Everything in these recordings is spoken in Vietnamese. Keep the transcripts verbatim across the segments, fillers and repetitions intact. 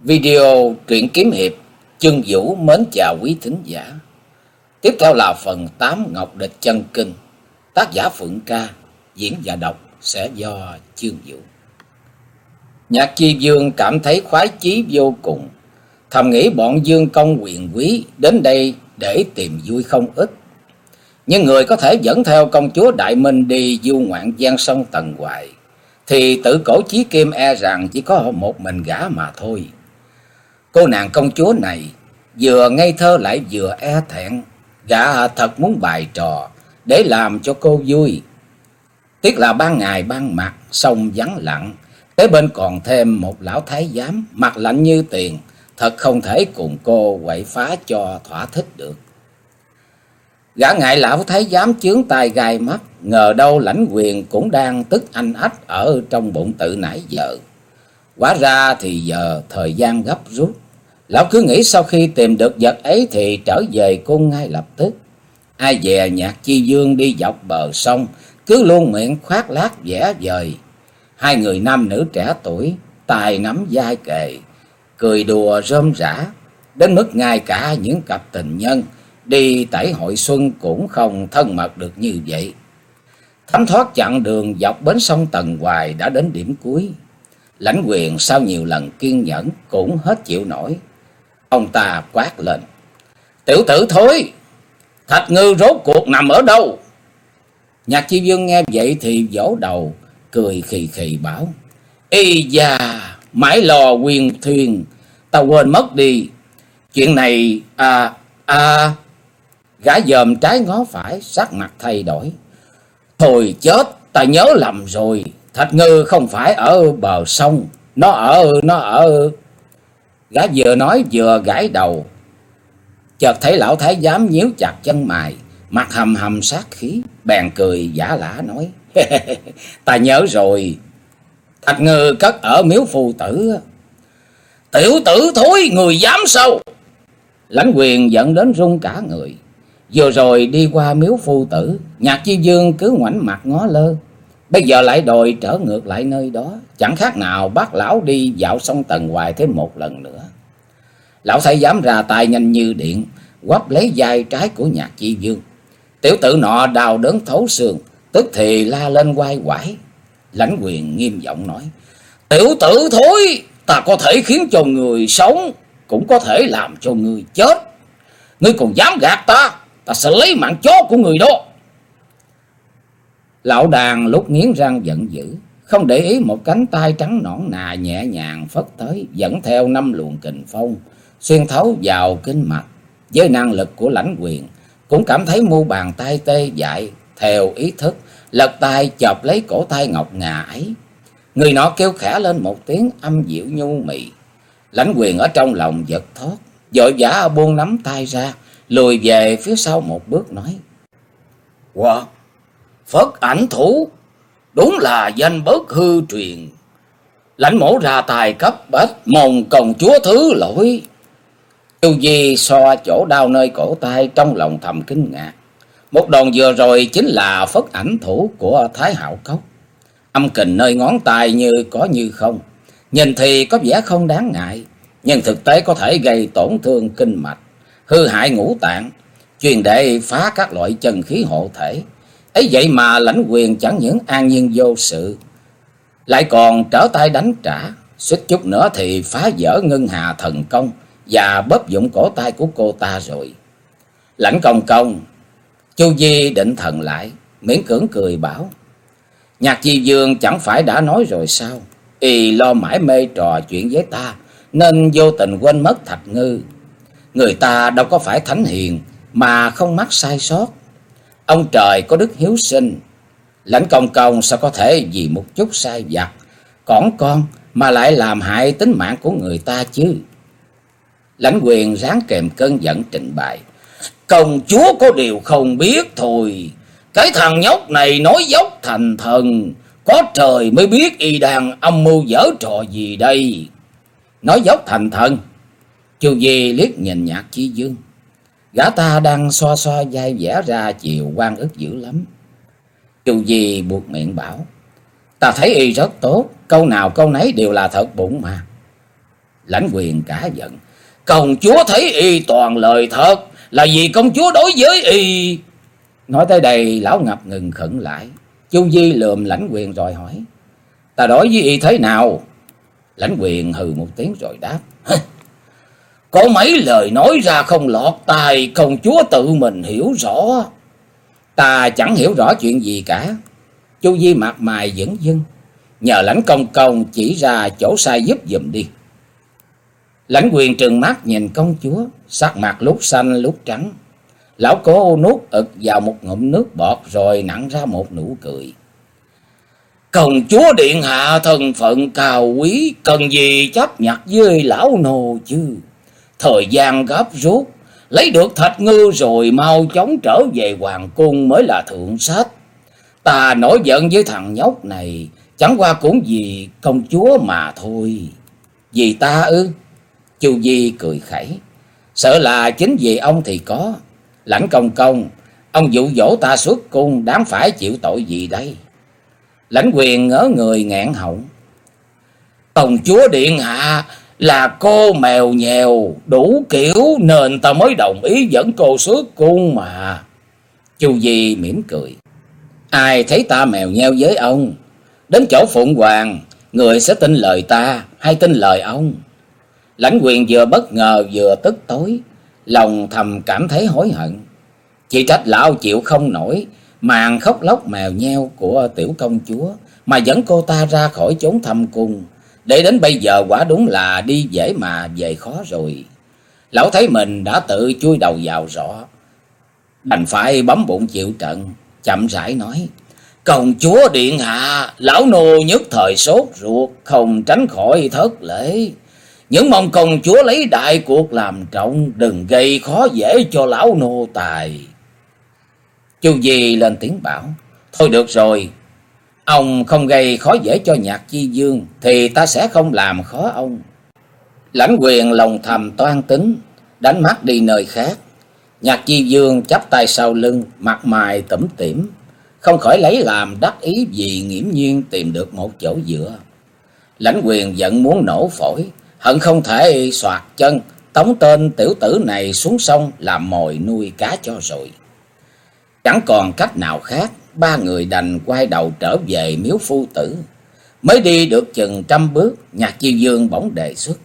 Video truyện kiếm hiệp Chương Vũ mến chào quý thính giả. Tiếp theo là phần tám Ngọc Địch Chân Kinh. Tác giả Phượng Ca, diễn và đọc sẽ do Chương Vũ. Nhạc Chi Dương cảm thấy khoái chí vô cùng, thầm nghĩ bọn dương công quyền quý đến đây để tìm vui không ít. Nhưng người có thể dẫn theo công chúa Đại Minh đi du ngoạn giang sông Tần Hoài thì Tử Cổ Chí Kim e rằng chỉ có một mình gã mà thôi. Cô nàng công chúa này vừa ngây thơ lại vừa e thẹn, gã thật muốn bày trò để làm cho cô vui. Tiếc là ban ngày ban mặt sông vắng lặng, kế bên còn thêm một lão thái giám mặt lạnh như tiền, thật không thể cùng cô quậy phá cho thỏa thích được. Gã ngại lão thái giám chướng tai gai mắt, ngờ đâu Lãnh Quyền cũng đang tức anh ách ở trong bụng tự nãy giờ. Hóa ra thì giờ thời gian gấp rút. Lão cứ nghĩ sau khi tìm được vật ấy thì trở về cung ngay lập tức. Ai dè Nhạc Chi Dương đi dọc bờ sông, cứ luôn miệng khoác lác vẽ vời. Hai người nam nữ trẻ tuổi, tài nắm vai kề, cười đùa rôm rả, đến mức ngay cả những cặp tình nhân đi tẩy hội xuân cũng không thân mật được như vậy. Thấm thoát chặng đường dọc bến sông Tần Hoài đã đến điểm cuối. Lãnh Quyền sau nhiều lần kiên nhẫn cũng hết chịu nổi. Ông ta quát lên: "Tiểu tử thối, Thạch Ngư rốt cuộc nằm ở đâu?" Nhạc Chi Dương nghe vậy thì vỗ đầu, cười khì khì bảo: "Ây da, mãi lò quyền thuyền, ta quên mất đi. Chuyện này à à." Gã dòm trái ngó phải, sắc mặt thay đổi. "Thôi chết, ta nhớ lầm rồi. Thạch Ngư không phải ở bờ sông, nó ở nó ở." Gã vừa nói vừa gãi đầu. Chợt thấy lão thái giám nhíu chặt chân mày, mặt hầm hầm sát khí, bèn cười giả lả nói: "Ta nhớ rồi, Thạch Ngư cất ở miếu phù tử." "Tiểu tử thối, người dám sao?" Lãnh Quyền giận đến run cả người. Vừa rồi đi qua miếu phù tử, Nhạc Chi Dương cứ ngoảnh mặt ngó lơ, bây giờ lại đòi trở ngược lại nơi đó, chẳng khác nào bắt lão đi dạo sông Tần Hoài thêm một lần nữa. Lão thái giám ra tay nhanh như điện, quắp lấy vai trái của Nhạc Chi Dương. Tiểu tử nọ đau đớn thấu xương, tức thì la lên oai oải. Lãnh Quyền nghiêm giọng nói: "Tiểu tử thối, ta có thể khiến cho người sống, cũng có thể làm cho người chết. Ngươi còn dám gạt ta, ta sẽ lấy mạng chó của người đó." Lão đàn lúc nghiến răng giận dữ, không để ý một cánh tay trắng nõn nà nhẹ nhàng phất tới, dẫn theo năm luồng kình phong xuyên thấu vào kinh mạch. Với năng lực của Lãnh Quyền, cũng cảm thấy mu bàn tay tê dại, theo ý thức lật tay chộp lấy cổ tay ngọc ngà ấy. Người nọ kêu khẽ lên một tiếng âm dịu nhu mì. Lãnh Quyền ở trong lòng giật thót, vội vã buông nắm tay ra, lùi về phía sau một bước nói: "Wow, Phất Ảnh Thủ, đúng là danh bất hư truyền. Lãnh mổ ra tài cấp bách, mong công chúa thứ lỗi." Chu Di xoa chỗ đau nơi cổ tay, trong lòng thầm kinh ngạc. Một đòn vừa rồi chính là Phất Ảnh Thủ của Thái Hạo Cốc. Âm kình nơi ngón tay như có như không, nhìn thì có vẻ không đáng ngại, nhưng thực tế có thể gây tổn thương kinh mạch, hư hại ngũ tạng, truyền để phá các loại chân khí hộ thể. Ấy vậy mà Lãnh Quyền chẳng những an nhiên vô sự, lại còn trở tay đánh trả, suýt chút nữa thì phá vỡ ngân hà thần công và bóp dụng cổ tay của cô ta rồi. "Lãnh công công." Chu Di định thần lại, miễn cưỡng cười bảo: "Nhạc Chi Dương chẳng phải đã nói rồi sao? Y lo mãi mê trò chuyện với ta, nên vô tình quên mất Thạch Ngư. Người ta đâu có phải thánh hiền mà không mắc sai sót. Ông trời có đức hiếu sinh, Lãnh công công sao có thể vì một chút sai vặt cỏn con mà lại làm hại tính mạng của người ta chứ?" Lãnh Quyền ráng kềm cơn giận trình bày: "Công chúa có điều không biết thôi. Cái thằng nhóc này nói dốc thành thần, có trời mới biết y đang âm mưu giở trò gì đây." "Nói dốc thành thần?" Chu Di liếc nhìn Nhạc Chi Dương. Gã ta đang xoa xoa vai vẽ ra chiều oan ức dữ lắm. Chu Di buột miệng bảo: "Ta thấy y rất tốt, câu nào câu nấy đều là thật bụng mà." Lãnh Quyền cả giận. Công chúa thấy y toàn lời thật, là vì công chúa đối với y. Nói tới đây lão ngập ngừng khựng lại. Chu Di lườm Lãnh Quyền rồi hỏi. Ta đối với y thế nào? Lãnh Quyền hừ một tiếng rồi đáp. Có mấy lời nói ra không lọt tai, công chúa tự mình hiểu rõ. Ta chẳng hiểu rõ chuyện gì cả. Chu Di mặt mày dửng dưng. Nhờ Lãnh công công chỉ ra chỗ sai giúp giùm đi. Lãnh Quyền trừng mắt nhìn công chúa, sắc mặt lúc xanh lúc trắng. Lão cố nuốt ực vào một ngụm nước bọt rồi nặn ra một nụ cười. Công chúa điện hạ thân phận cao quý, cần gì chấp nhặt với lão nô chứ. Thời gian gấp rút, lấy được thạch ngư rồi mau chóng trở về hoàng cung mới là thượng sách. Ta nổi giận với thằng nhóc này, chẳng qua cũng vì công chúa mà thôi. Vì ta ư? Chu Di cười khẩy. Sợ là chính vì ông thì có. Lãnh công công, ông dụ dỗ ta xuất cung, đáng phải chịu tội gì đây? Lãnh Quyền ngỡ người nghẹn họng. Công chúa điện hạ là cô mèo nhèo đủ kiểu nên ta mới đồng ý dẫn cô xuất cung mà. Chu Di mỉm cười. Ai thấy ta mèo nheo với ông? Đến chỗ Phụng Hoàng, người sẽ tin lời ta hay tin lời ông? Lãnh Quyền vừa bất ngờ vừa tức tối, lòng thầm cảm thấy hối hận. Chỉ trách lão chịu không nổi màn khóc lóc mèo nheo của tiểu công chúa mà dẫn cô ta ra khỏi chốn thâm cung. Để đến bây giờ quả đúng là đi dễ mà về khó rồi. Lão thấy mình đã tự chui đầu vào rõ, đành phải bấm bụng chịu trận, chậm rãi nói. Công chúa điện hạ, lão nô nhất thời sốt ruột, không tránh khỏi thất lễ. Những mong công chúa lấy đại cuộc làm trọng, đừng gây khó dễ cho lão nô tài. Chu Di lên tiếng bảo. Thôi được rồi, ông không gây khó dễ cho Nhạc Chi Dương thì ta sẽ không làm khó ông. Lãnh Quyền lòng thầm toan tính, đánh mắt đi nơi khác. Nhạc Chi Dương chắp tay sau lưng, mặt mày tủm tỉm, không khỏi lấy làm đắc ý vì nghiễm nhiên tìm được một chỗ dựa. Lãnh Quyền giận muốn nổ phổi, hận không thể xoạc chân tống tên tiểu tử này xuống sông làm mồi nuôi cá cho rồi. Chẳng còn cách nào khác, ba người đành quay đầu trở về miếu phu tử. Mới đi được chừng trăm bước, Nhạc Chi Dương bỗng đề xuất.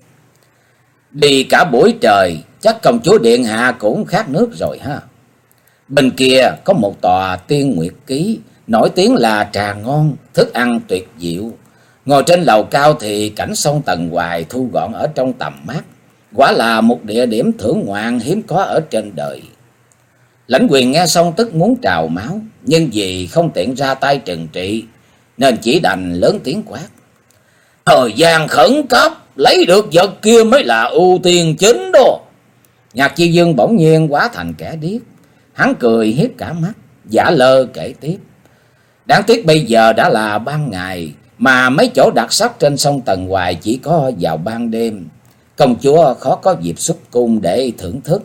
Đi cả buổi trời, chắc công chúa điện hạ cũng khát nước rồi ha. Bên kia có một tòa Tiên Nguyệt Ký, nổi tiếng là trà ngon, thức ăn tuyệt diệu. Ngồi trên lầu cao thì cảnh sông Tần Hoài thu gọn ở trong tầm mắt. Quả là một địa điểm thưởng ngoạn hiếm có ở trên đời. Lãnh Quyền nghe xong tức muốn trào máu, nhưng vì không tiện ra tay trừng trị, nên chỉ đành lớn tiếng quát. Thời gian khẩn cấp, lấy được vật kia mới là ưu tiên chính đó. Nhạc Chi Dương bỗng nhiên hóa thành kẻ điếc. Hắn cười hiếp cả mắt, giả lơ kể tiếp. Đáng tiếc bây giờ đã là ban ngày, mà mấy chỗ đặc sắc trên sông Tần Hoài chỉ có vào ban đêm. Công chúa khó có dịp xuất cung để thưởng thức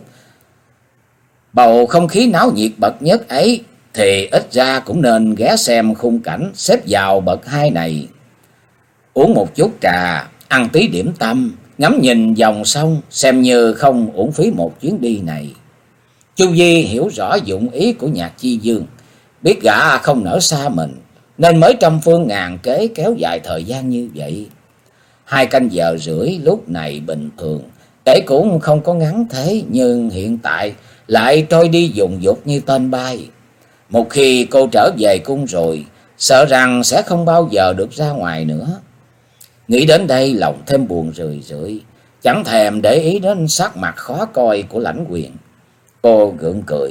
bầu không khí náo nhiệt bậc nhất ấy, thì ít ra cũng nên ghé xem khung cảnh xếp vào bậc hai này. Uống một chút trà, ăn tí điểm tâm, ngắm nhìn dòng sông, xem như không uổng phí một chuyến đi này. Chu Di hiểu rõ dụng ý của Nhạc Chi Dương, biết gã không nỡ xa mình, nên mới trăm phương ngàn kế kéo dài thời gian như vậy. Hai canh giờ rưỡi lúc này bình thường, kể cũng không có ngắn thế, nhưng hiện tại lại trôi đi dùng dục như tên bay. Một khi cô trở về cung rồi, sợ rằng sẽ không bao giờ được ra ngoài nữa. Nghĩ đến đây lòng thêm buồn rười rượi, chẳng thèm để ý đến sắc mặt khó coi của Lãnh Quyền. Cô gượng cười.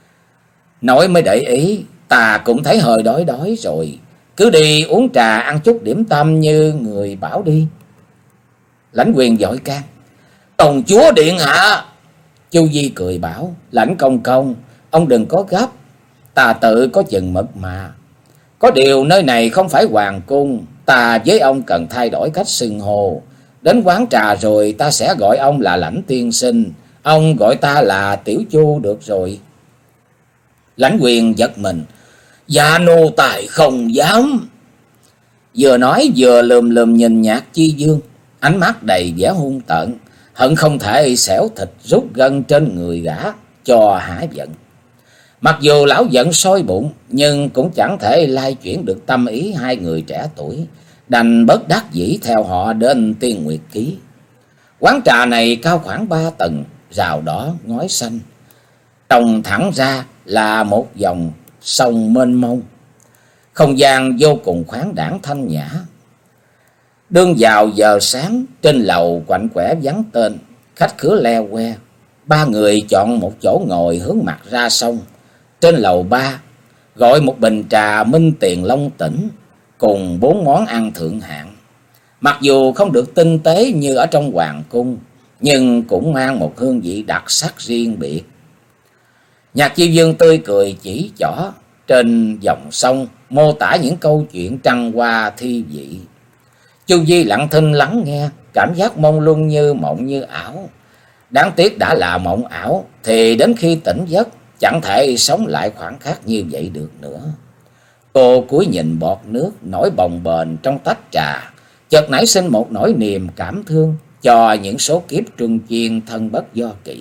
Nói mới để ý, ta cũng thấy hơi đói đói rồi. Cứ đi uống trà ăn chút điểm tâm như người bảo đi. Lãnh Quyền vội can. Công chúa điện hạ. Chu Di cười bảo. Lãnh công công, ông đừng có gấp, ta tự có chừng mực mà. Có điều nơi này không phải hoàng cung, ta với ông cần thay đổi cách xưng hô. Đến quán trà rồi ta sẽ gọi ông là Lãnh tiên sinh, ông gọi ta là Tiểu Chu được rồi. Lãnh Quyền giật mình. Dạ nô tài không dám. Vừa nói vừa lườm lườm nhìn Nhạc Chi Dương. ánh mắt đầy vẻ hung tợn, hận không thể xẻo thịt rút gân trên người gã cho hả giận. Mặc dù lão giận sôi bụng, nhưng cũng chẳng thể lai chuyển được tâm ý hai người trẻ tuổi, đành bất đắc dĩ theo họ đến Tiên Nguyệt Ký. Quán trà này cao khoảng ba tầng, rào đỏ ngói xanh, trông thẳng ra là một dòng sông mênh mông, không gian vô cùng khoáng đãng thanh nhã. Đương vào giờ sáng, trên lầu quạnh quẻ vắng tên, khách khứa le que. Ba người chọn một chỗ ngồi hướng mặt ra sông. Trên lầu ba gọi một bình trà minh tiền long tỉnh cùng bốn món ăn thượng hạng. Mặc dù không được tinh tế như ở trong hoàng cung, nhưng cũng mang một hương vị đặc sắc riêng biệt. Nhạc Chi Dương tươi cười chỉ trỏ trên dòng sông, mô tả những câu chuyện trăng hoa thi vị. Chu Di lặng thinh lắng nghe, cảm giác mông lung như mộng như ảo. Đáng tiếc đã là mộng ảo, thì đến khi tỉnh giấc chẳng thể sống lại khoảnh khắc như vậy được nữa. Cô cúi nhìn bọt nước nổi bồng bềnh trong tách trà, chợt nảy sinh một nỗi niềm cảm thương cho những số kiếp truân chiên thân bất do kỷ.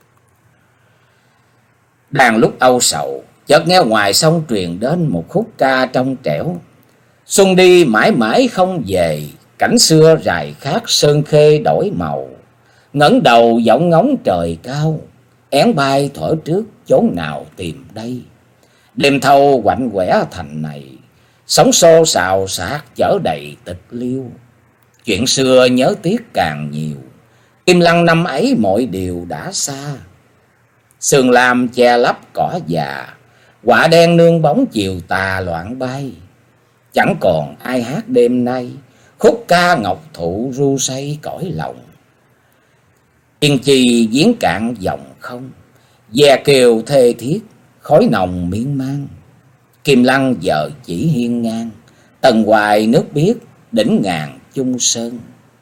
Đang lúc âu sầu, chợt nghe ngoài sông truyền đến một khúc ca trong trẻo. Xuân đi mãi mãi không về, cảnh xưa rài khác sơn khê đổi màu. Ngẩng đầu giọng ngóng trời cao, én bay thổi trước chốn nào tìm đây. Đêm thâu quạnh quẻ thành này, sóng xô xào xạc chở đầy tịch liêu. Chuyện xưa nhớ tiếc càng nhiều, Kim Lăng năm ấy mọi điều đã xa. Sương lam che lấp cỏ già, quả đen nương bóng chiều tà loạn bay. Chẳng còn ai hát đêm nay, khúc ca ngọc thụ ru say cõi lòng. Yên chi giếng cạn dòng không, ve kêu thê thiết, khói nồng miên man. Kim Lăng giờ chỉ hiên ngang, tầng hoài nước biếc, đỉnh ngàn chung sơn.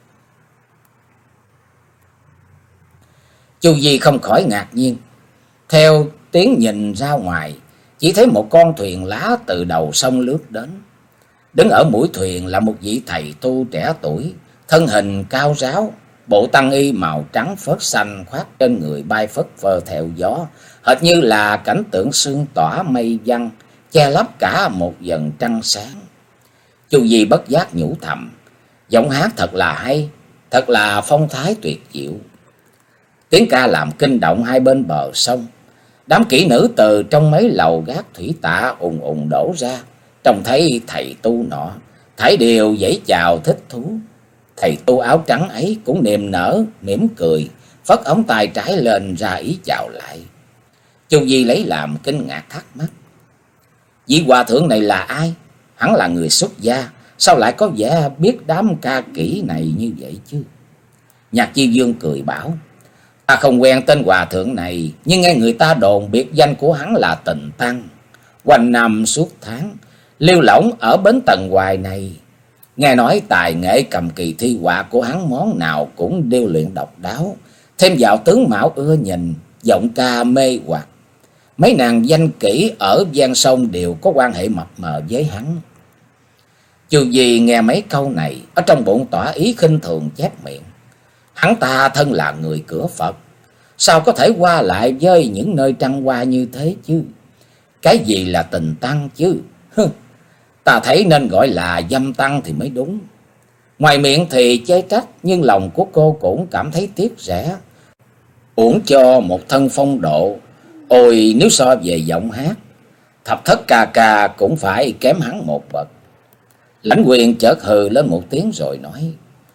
Chu Di không khỏi ngạc nhiên, theo tiếng nhìn ra ngoài, chỉ thấy một con thuyền lá từ đầu sông lướt đến. Đứng ở mũi thuyền là một vị thầy tu trẻ tuổi, thân hình cao ráo, bộ tăng y màu trắng phớt xanh khoác trên người bay phất phơ theo gió, hệt như là cảnh tượng sương tỏa mây văng, che lấp cả một vầng trăng sáng. Chu Di bất giác nhủ thầm, giọng hát thật là hay, thật là phong thái tuyệt diệu. Tiếng ca làm kinh động hai bên bờ sông. Đám kỹ nữ từ trong mấy lầu gác thủy tạ ùn ùn đổ ra, trông thấy thầy tu nọ, thảy đều vẫy chào thích thú. Thầy tu áo trắng ấy cũng niềm nở, mỉm cười, phất ống tay trái lên ra ý chào lại. Chu Di lấy làm kinh ngạc thắc mắc, vị hòa thượng này là ai? Hắn là người xuất gia, sao lại có vẻ biết đám ca kỹ này như vậy chứ? Nhạc Chi Dương cười bảo, ta không quen tên hòa thượng này, nhưng nghe người ta đồn biệt danh của hắn là Tình Tăng. Quanh năm suốt tháng lưu lỏng ở bến Tần Hoài này. Nghe nói tài nghệ cầm kỳ thi họa của hắn món nào cũng điêu luyện độc đáo, thêm vào tướng mạo ưa nhìn, giọng ca mê hoặc. Mấy nàng danh kỹ ở gian sông đều có quan hệ mập mờ với hắn. Chu Di nghe mấy câu này, ở trong bụng tỏa ý khinh thường chép miệng. Hắn ta thân là người cửa Phật, sao có thể qua lại với những nơi trăng hoa như thế chứ? Cái gì là Tình Tăng chứ? Hừ, ta thấy nên gọi là dâm tăng thì mới đúng. Ngoài miệng thì chê trách, nhưng lòng của cô cũng cảm thấy tiếc rẻ. Uổng cho một thân phong độ. Ôi, nếu so về giọng hát, thập thất ca ca cũng phải kém hắn một bậc. Lãnh Quyền chợt hừ lên một tiếng rồi nói,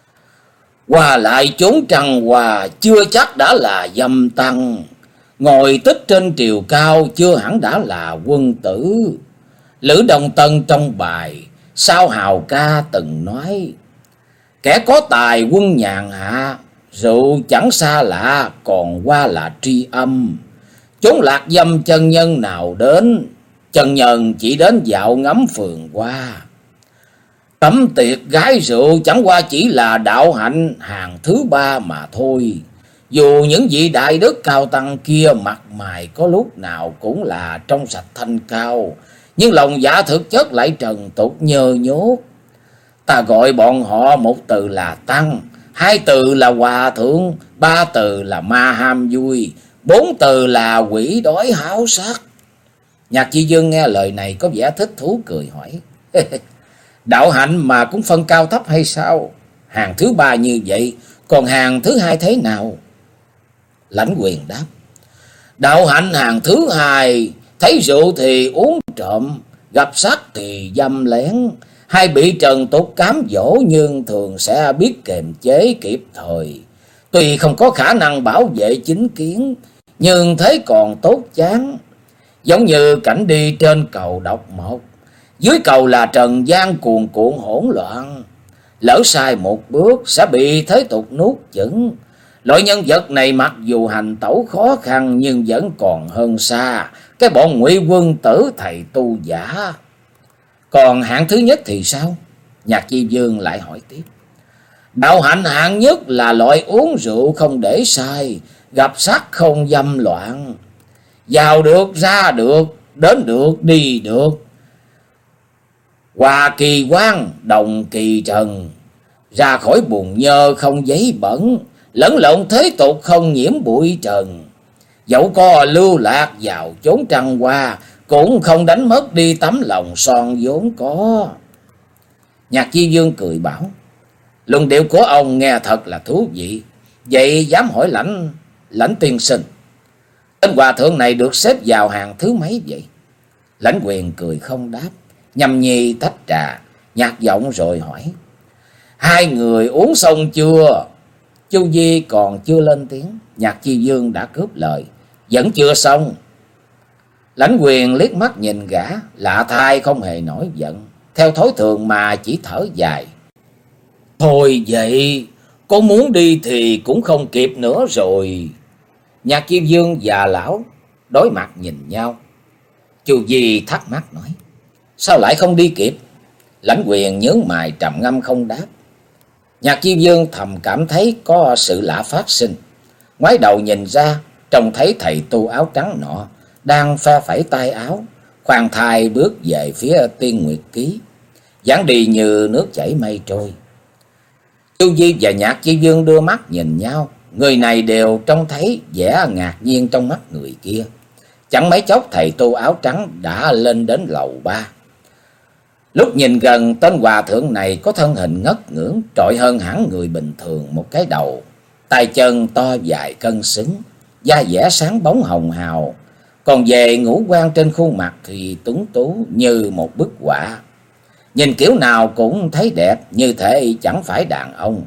qua lại chốn trăng hoa chưa chắc đã là dâm tăng, ngồi tích trên triều cao chưa hẳn đã là quân tử. Lữ Đồng Tân trong bài sao hào ca từng nói, kẻ có tài quân nhàn hạ, rượu chẳng xa lạ còn qua là tri âm. Chốn lạc dâm chân nhân nào đến, chân nhân chỉ đến dạo ngắm phường hoa. Tẩm tiệc gái rượu chẳng qua chỉ là đạo hạnh hàng thứ ba mà thôi. Dù những vị đại đức cao tăng kia mặt mày có lúc nào cũng là trong sạch thanh cao, nhưng lòng dạ thực chất lại trần tục nhơ nhốt. Ta gọi bọn họ một từ là tăng, Hai từ là hòa thượng, ba từ là ma ham vui, bốn từ là quỷ đói háo sắc. Nhạc Chi Dương nghe lời này có vẻ thích thú cười hỏi. Đạo hạnh mà cũng phân cao thấp hay sao? Hàng thứ ba như vậy, còn hàng thứ hai thế nào? Lãnh Quyền đáp. Đạo hạnh hàng thứ hai, thấy rượu thì uống trộm, gặp sắc thì dâm lén, hay bị trần tục cám dỗ nhưng thường sẽ biết kiềm chế kịp thời. Tuy không có khả năng bảo vệ chính kiến, nhưng thế còn tốt chán. Giống như cảnh đi trên cầu độc một, dưới cầu là trần gian cuồn cuộn hỗn loạn. Lỡ sai một bước sẽ bị thế tục nuốt chửng. Loại nhân vật này mặc dù hành tẩu khó khăn nhưng vẫn còn hơn xa cái bọn ngụy quân tử thầy tu giả. Còn hạng thứ nhất thì sao? Nhạc Chi Dương lại hỏi tiếp. Đạo hạnh hạng nhất là loại uống rượu không để sai, gặp sắc không dâm loạn, vào được ra được, đến được đi được, hòa kỳ quan đồng kỳ trần, ra khỏi bùn nhơ không giấy bẩn, lẫn lộn thế tục không nhiễm bụi trần. Dẫu có lưu lạc vào chốn trăng hoa, cũng không đánh mất đi tấm lòng son vốn có. Nhạc Chi Dương cười bảo. Luận điệu của ông nghe thật là thú vị. Vậy dám hỏi lãnh lãnh tiên sinh, tên hòa thượng này được xếp vào hàng thứ mấy vậy? Lãnh Quyền cười không đáp, nhâm nhi tách trà, nhạt giọng rồi hỏi. Hai người uống xong chưa? Chu Di còn chưa lên tiếng, Nhạc Chi Dương đã cướp lời. Vẫn chưa xong. Lãnh Quyền liếc mắt nhìn gã, lạ thay không hề nổi giận, theo thói thường mà chỉ thở dài. Thôi vậy, có muốn đi thì cũng không kịp nữa rồi. Nhạc Chi Dương và lão đối mặt nhìn nhau. Chu Di thắc mắc nói. Sao lại không đi kịp? Lãnh Quyền nhướng mày trầm ngâm không đáp. Nhạc Chi Dương thầm cảm thấy có sự lạ phát sinh. Ngoái đầu nhìn ra, trông thấy thầy tu áo trắng nọ đang phe phẩy tay áo, khoan thai bước về phía Tiên Nguyệt Ký, dáng đi như nước chảy mây trôi. Chu Di và Nhạc Chi Dương đưa mắt nhìn nhau, người này đều trông thấy vẻ ngạc nhiên trong mắt người kia. Chẳng mấy chốc thầy tu áo trắng đã lên đến lầu ba. Lúc nhìn gần, tên hòa thượng này có thân hình ngất ngưỡng, trội hơn hẳn người bình thường một cái đầu, tay chân to dài cân xứng, da dẻ sáng bóng hồng hào. Còn về ngũ quan trên khuôn mặt thì tuấn tú như một bức họa, nhìn kiểu nào cũng thấy đẹp, như thể chẳng phải đàn ông.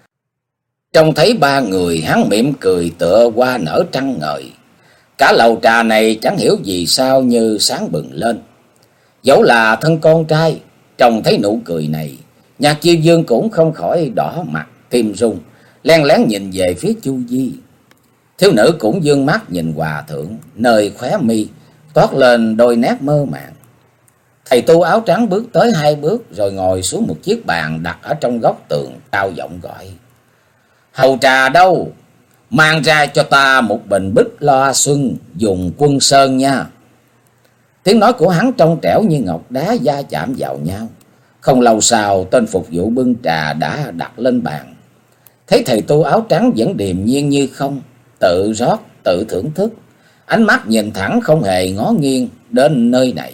Trông thấy ba người, hắn mỉm cười tựa hoa nở trăng ngời. Cả lầu trà này chẳng hiểu vì sao như sáng bừng lên. Dẫu là thân con trai, trông thấy nụ cười này, Nhạc Chi Dương cũng không khỏi đỏ mặt tim run, len lén nhìn về phía Chu Di. Thiếu nữ cũng dương mắt nhìn hòa thượng, nơi khóe mi toát lên đôi nét mơ màng. Thầy tu áo trắng bước tới hai bước rồi ngồi xuống một chiếc bàn đặt ở trong góc tường, cao giọng gọi. Hầu trà đâu? Mang ra cho ta một bình bích loa xuân dùng Quân Sơn nha. Tiếng nói của hắn trong trẻo như ngọc đá va chạm vào nhau. Không lâu sau, tên phục vụ bưng trà đã đặt lên bàn. Thấy thầy tu áo trắng vẫn điềm nhiên như không, tự rót, tự thưởng thức, ánh mắt nhìn thẳng không hề ngó nghiêng đến nơi này.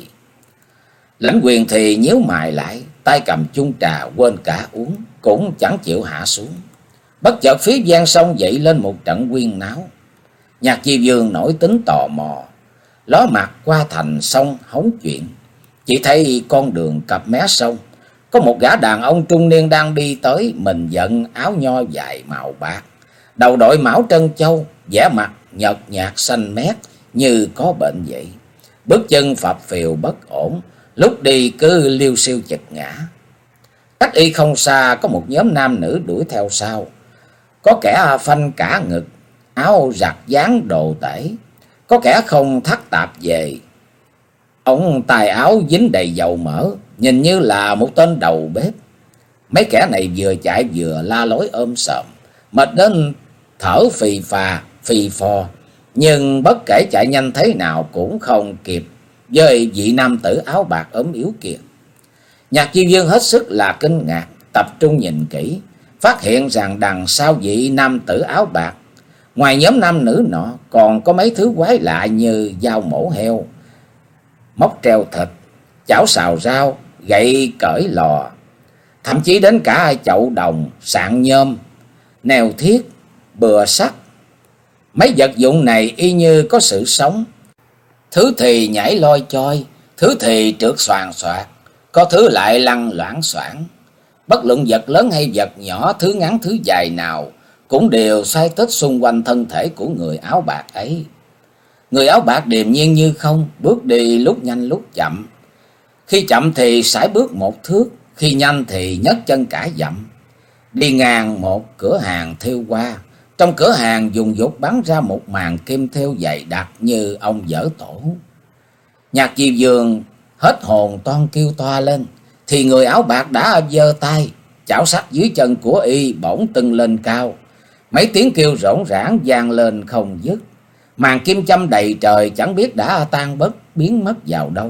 Lãnh Quyền thì nhíu mày lại, tay cầm chung trà quên cả uống, cũng chẳng chịu hạ xuống. Bất chợt phía gian sông dậy lên một trận huyên náo. Nhạc Chi Dương nổi tính tò mò, ló mặt qua thành sông hóng chuyện. Chỉ thấy con đường cặp mé sông, có một gã đàn ông trung niên đang đi tới, mình giận áo nho dài màu bạc, đầu đội mão trân châu, vẻ mặt nhợt nhạt xanh mét như có bệnh vậy. Bước chân phập phìu bất ổn, lúc đi cứ liêu siêu chật ngã. Cách y không xa có một nhóm nam nữ đuổi theo sau. Có kẻ phanh cả ngực, áo giặt dáng đồ tể, có kẻ không thắt tạp về. Ông tài áo dính đầy dầu mỡ, nhìn như là một tên đầu bếp. Mấy kẻ này vừa chạy vừa la lối ôm sòm, mệt đến thở phì phà, phì phò, nhưng bất kể chạy nhanh thế nào cũng không kịp với vị nam tử áo bạc ốm yếu kia. Nhạc Chi Dương hết sức là kinh ngạc, tập trung nhìn kỹ, phát hiện rằng đằng sau vị nam tử áo bạc, ngoài nhóm nam nữ nọ còn có mấy thứ quái lạ như dao mổ heo, móc treo thịt, chảo xào rau, gậy cởi lò, thậm chí đến cả chậu đồng, sạn nhôm, nèo thiết, bừa sắt. Mấy vật dụng này y như có sự sống, thứ thì nhảy loi choi, thứ thì trượt xoàn xoạc, có thứ lại lăn loảng xoảng. Bất luận vật lớn hay vật nhỏ, thứ ngắn thứ dài nào cũng đều xoay tít xung quanh thân thể của người áo bạc ấy. Người áo bạc điềm nhiên như không, bước đi lúc nhanh lúc chậm. Khi chậm thì sải bước một thước, khi nhanh thì nhấc chân cả dặm. Đi ngang một cửa hàng thêu hoa, trong cửa hàng dùng dột bắn ra một màn kim thêu dày đặc như ông dở tổ. Nhạc Diệp Dương hết hồn toan kêu toa lên, thì người áo bạc đã giơ tay, chảo sắt dưới chân của y bỗng tưng lên cao. Mấy tiếng kêu rỗn rãng vang lên không dứt. Màn kim châm đầy trời chẳng biết đã tan bất biến mất vào đâu.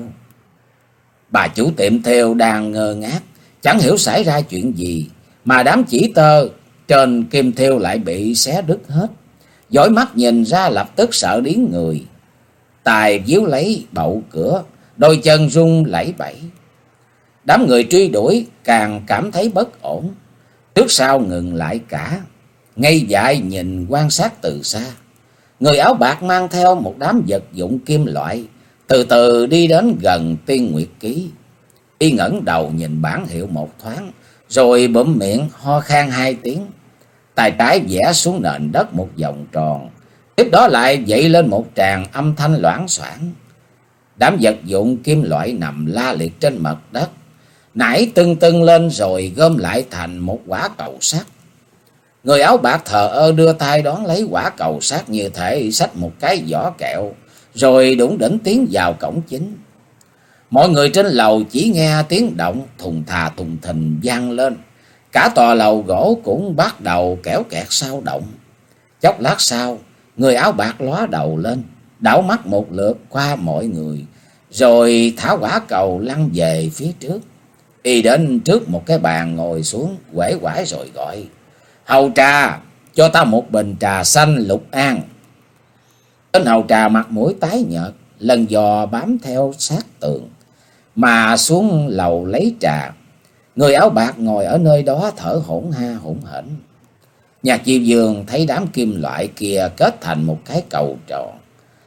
Bà chủ tiệm thêu đang ngơ ngác, chẳng hiểu xảy ra chuyện gì, mà đám chỉ tơ trên kim thêu lại bị xé đứt hết. Dõi mắt nhìn ra lập tức sợ điếng người. Tài díu lấy bậu cửa, đôi chân run lẩy bẩy. Đám người truy đuổi càng cảm thấy bất ổn, trước sau ngừng lại cả, ngây dại nhìn quan sát từ xa. Người áo bạc mang theo một đám vật dụng kim loại, từ từ đi đến gần Tiên Nguyệt Ký. Y ngẩng đầu nhìn bản hiệu một thoáng, rồi bụm miệng ho khan hai tiếng. Tay trái vẽ xuống nền đất một vòng tròn, tiếp đó lại dậy lên một tràng âm thanh loảng xoảng. Đám vật dụng kim loại nằm la liệt trên mặt đất, nảy tưng tưng lên rồi gom lại thành một quả cầu sắt. Người áo bạc thờ ơ đưa tay đón lấy quả cầu sắt như thể xách một cái vỏ kẹo, rồi đủng đỉnh tiến vào cổng chính. Mọi người trên lầu chỉ nghe tiếng động thùng thà thùng thình vang lên, cả tòa lầu gỗ cũng bắt đầu kéo kẹt sao động. Chốc lát sau, người áo bạc ló đầu lên, đảo mắt một lượt qua mọi người, rồi thả quả cầu lăn về phía trước. Y đến trước một cái bàn ngồi xuống, uể oải rồi gọi: "Hầu trà, cho ta một bình trà xanh lục an." Tên hầu trà mặt mũi tái nhợt, lần dò bám theo sát tường mà xuống lầu lấy trà. Người áo bạc ngồi ở nơi đó thở hổn ha hổn hển. Nhạc Diệp Dương thấy đám kim loại kia kết thành một cái cầu tròn,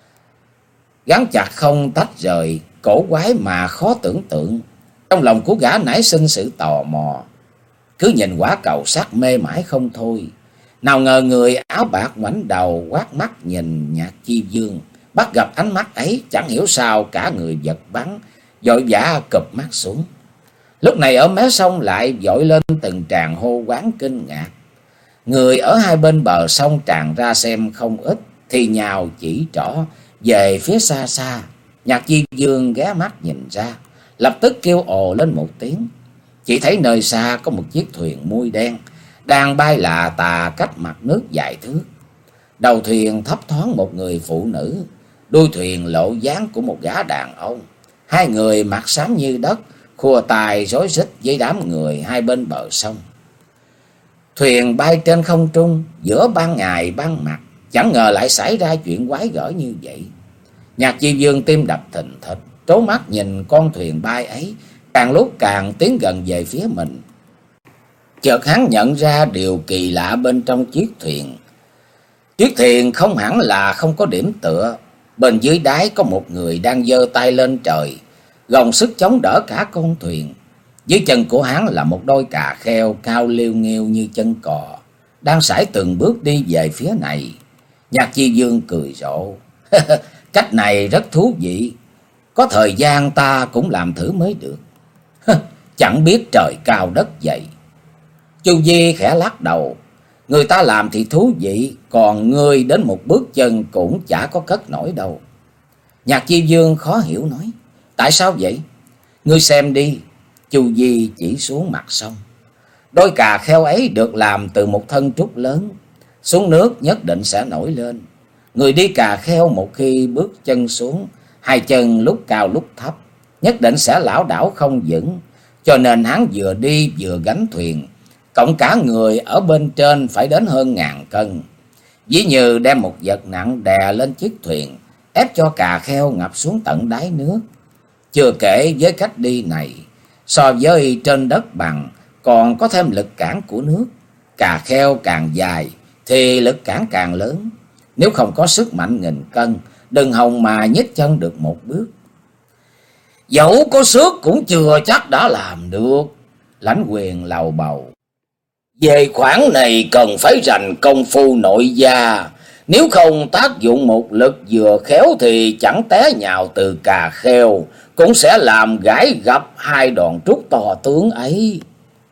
gắn chặt không tách rời, cổ quái mà khó tưởng tượng. Trong lòng của gã nảy sinh sự tò mò, cứ nhìn quả cầu sắt mê mãi không thôi. Nào ngờ người áo bạc ngoảnh đầu quát mắt nhìn Nhạc Diệp Dương, bắt gặp ánh mắt ấy chẳng hiểu sao cả người giật bắn, vội vã cụp mắt xuống. Lúc này ở mé sông lại vội lên từng tràng hô quán kinh ngạc. Người ở hai bên bờ sông tràn ra xem không ít, thì nhào chỉ trỏ về phía xa xa. Nhạc Diệp Dương ghé mắt nhìn ra, lập tức kêu ồ lên một tiếng. Chỉ thấy nơi xa có một chiếc thuyền mui đen đang bay lạ tà cách mặt nước vài thước. Đầu thuyền thấp thoáng một người phụ nữ, đuôi thuyền lộ dáng của một gã đàn ông. Hai người mặt xám như đất, khua tài rối rít với đám người hai bên bờ sông. Thuyền bay trên không trung giữa ban ngày ban mặt, chẳng ngờ lại xảy ra chuyện quái gở như vậy. Nhạc Diệp Dương tim đập thình thịch, trố mắt nhìn con thuyền bay ấy càng lúc càng tiến gần về phía mình. Chợt hắn nhận ra điều kỳ lạ bên trong chiếc thuyền. Chiếc thuyền không hẳn là không có điểm tựa. Bên dưới đáy có một người đang giơ tay lên trời, gồng sức chống đỡ cả con thuyền. Dưới chân của hắn là một đôi cà kheo cao liêu nghiêu như chân cò, đang sải từng bước đi về phía này. Nhạc Diệp Dương cười rộ. Cách này rất thú vị, có thời gian ta cũng làm thử mới được. Chẳng biết trời cao đất dày. Chu Di khẽ lắc đầu. Người ta làm thì thú vị, còn ngươi đến một bước chân cũng chả có cất nổi đâu. Nhạc Diệp Dương khó hiểu nói: Tại sao vậy? Ngươi xem đi. Chu Di chỉ xuống mặt sông. Đôi cà kheo ấy được làm từ một thân trúc lớn, xuống nước nhất định sẽ nổi lên. Người đi cà kheo một khi bước chân xuống, hai chân lúc cao lúc thấp, nhất định sẽ lảo đảo không vững. Cho nên hắn vừa đi vừa gánh thuyền, Cộng cả người ở bên trên phải đến hơn ngàn cân. Ví như đem một vật nặng đè lên chiếc thuyền, ép cho cà kheo ngập xuống tận đáy nước. Chưa kể với cách đi này, so với trên đất bằng còn có thêm lực cản của nước. Cà kheo càng dài thì lực cản càng lớn. Nếu không có sức mạnh nghìn cân, đừng hòng mà nhích chân được một bước. Dẫu có sức cũng chưa chắc đã làm được. Lãnh Quyền lầu bầu. Về khoản này cần phải rành công phu nội gia. Nếu không tác dụng một lực vừa khéo thì chẳng té nhào từ cà kheo, cũng sẽ làm gãy gập hai đòn trúc to tướng ấy.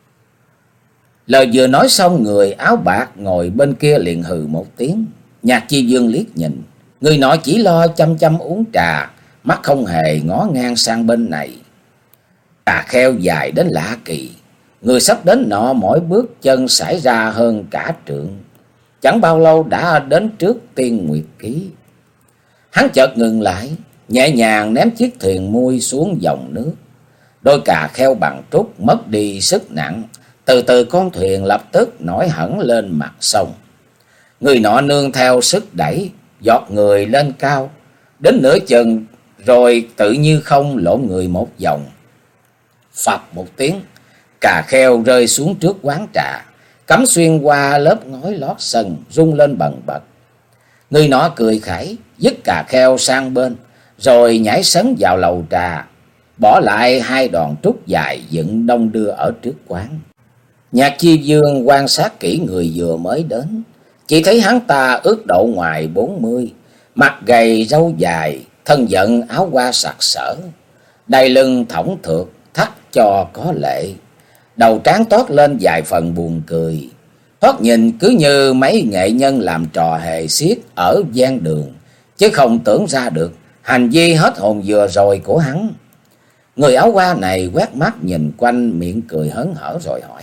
Lời vừa nói xong, người áo bạc ngồi bên kia liền hừ một tiếng. Nhạc Chi Dương liếc nhìn, người nọ chỉ lo chăm chăm uống trà, mắt không hề ngó ngang sang bên này. Cà kheo dài đến lạ kỳ, người sắp đến nọ mỗi bước chân xảy ra hơn cả trượng. Chẳng bao lâu đã đến trước Tiên Nguyệt Ký. Hắn chợt ngừng lại, nhẹ nhàng ném chiếc thuyền mui xuống dòng nước. Đôi cà kheo bằng trúc mất đi sức nặng, từ từ con thuyền lập tức nổi hẳn lên mặt sông. Người nọ nương theo sức đẩy, giọt người lên cao, đến nửa chừng rồi tự như không lộn người một vòng. Phập một tiếng, cà kheo rơi xuống trước quán trà, cắm xuyên qua lớp ngói lót sân, rung lên bần bật. Người nọ cười khẩy, dứt cà kheo sang bên, rồi nhảy sấn vào lầu trà, bỏ lại hai đòn trúc dài dựng đông đưa ở trước quán. Nhạc Chi Dương quan sát kỹ người vừa mới đến, chỉ thấy hắn ta ước độ ngoài bốn mươi, mặt gầy râu dài, thân giận áo hoa sặc sỡ, đai lưng thõng thượt, thắt cho có lệ, đầu trán toát lên vài phần buồn cười. Thoát nhìn cứ như mấy nghệ nhân làm trò hề xiết ở gian đường, chứ không tưởng ra được hành vi hết hồn vừa rồi của hắn. Người áo hoa này quét mắt nhìn quanh, miệng cười hớn hở rồi hỏi: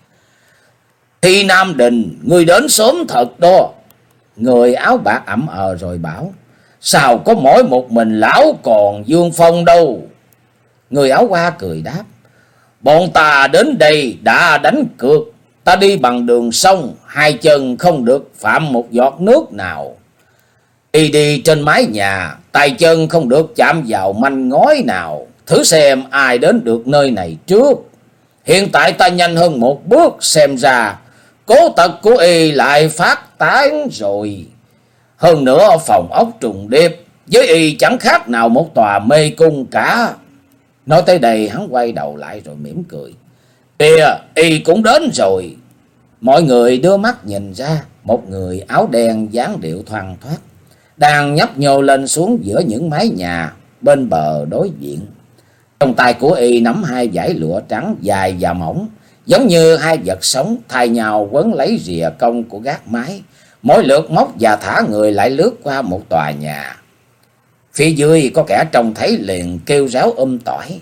Thi Nam Đình, ngươi đến sớm thật đó. Người áo bạc ậm ờ rồi bảo: Sao có mỗi một mình lão còn Dương Phong đâu? Người áo hoa cười đáp: Bọn ta đến đây đã đánh cược, ta đi bằng đường sông, hai chân không được phạm một giọt nước nào. Đi đi trên mái nhà, tay chân không được chạm vào manh ngói nào, thử xem ai đến được nơi này trước. Hiện tại ta nhanh hơn một bước, xem ra cố tật của y lại phát tán rồi. Hơn nữa phòng ốc trùng điệp, với y chẳng khác nào một tòa mê cung cả. Nói tới đây hắn quay đầu lại rồi mỉm cười: Kìa, y cũng đến rồi. Mọi người đưa mắt nhìn ra, một người áo đen dáng điệu thoăn thoắt đang nhấp nhô lên xuống giữa những mái nhà bên bờ đối diện. Trong tay của y nắm hai dải lụa trắng dài và mỏng, giống như hai vật sống thay nhau quấn lấy rìa cong của gác mái, mỗi lượt móc và thả người lại lướt qua một tòa nhà. Phía dưới có kẻ trông thấy liền kêu ráo um tỏi.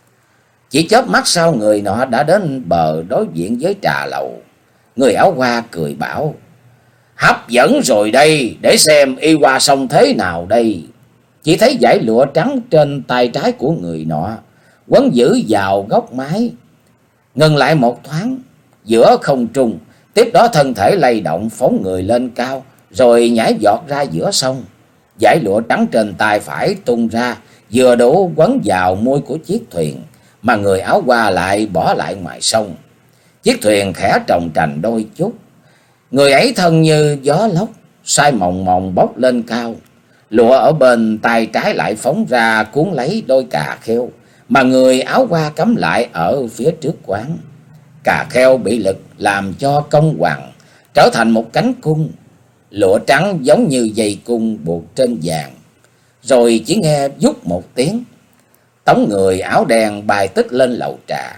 Chỉ chớp mắt sau, người nọ đã đến bờ đối diện với trà lầu. Người áo hoa cười bảo: Hấp dẫn rồi đây, để xem y qua sông thế nào đây. Chỉ thấy dải lụa trắng trên tay trái của người nọ quấn giữ vào góc mái, ngừng lại một thoáng giữa không trung, tiếp đó thân thể lay động phóng người lên cao, rồi nhảy giọt ra giữa sông. Dải lụa trắng trên tay phải tung ra, vừa đủ quấn vào môi của chiếc thuyền, mà người áo hoa lại bỏ lại ngoài sông. Chiếc thuyền khẽ trồng trành đôi chút, người ấy thân như gió lốc, sai mòng mòng bốc lên cao. Lụa ở bên tay trái lại phóng ra cuốn lấy đôi cà kheo mà người áo hoa cắm lại ở phía trước quán. Cà kheo bị lực làm cho cong quằn, trở thành một cánh cung. Lụa trắng giống như dây cung buộc trên vàng. Rồi chỉ nghe vút một tiếng, tống người áo đen bay tích lên lầu trà.